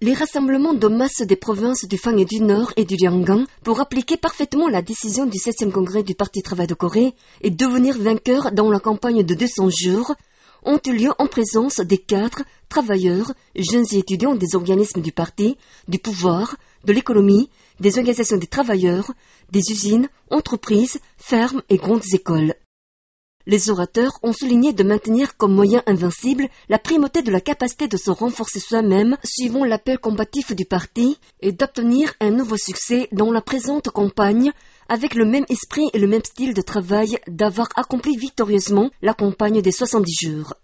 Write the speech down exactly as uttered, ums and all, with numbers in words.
Les rassemblements de masse des provinces du Fang et du Nord et du Lianggang pour appliquer parfaitement la décision du septième congrès du Parti Travail de Corée et devenir vainqueur dans la campagne de deux cents jours ont eu lieu en présence des cadres, travailleurs, jeunes et étudiants des organismes du parti, du pouvoir, de l'économie, des organisations des travailleurs, des usines, entreprises, fermes et grandes écoles. Les orateurs ont souligné de maintenir comme moyen invincible la primauté de la capacité de se renforcer soi-même suivant l'appel combatif du parti et d'obtenir un nouveau succès dans la présente campagne avec le même esprit et le même style de travail d'avoir accompli victorieusement la campagne des soixante-dix jours.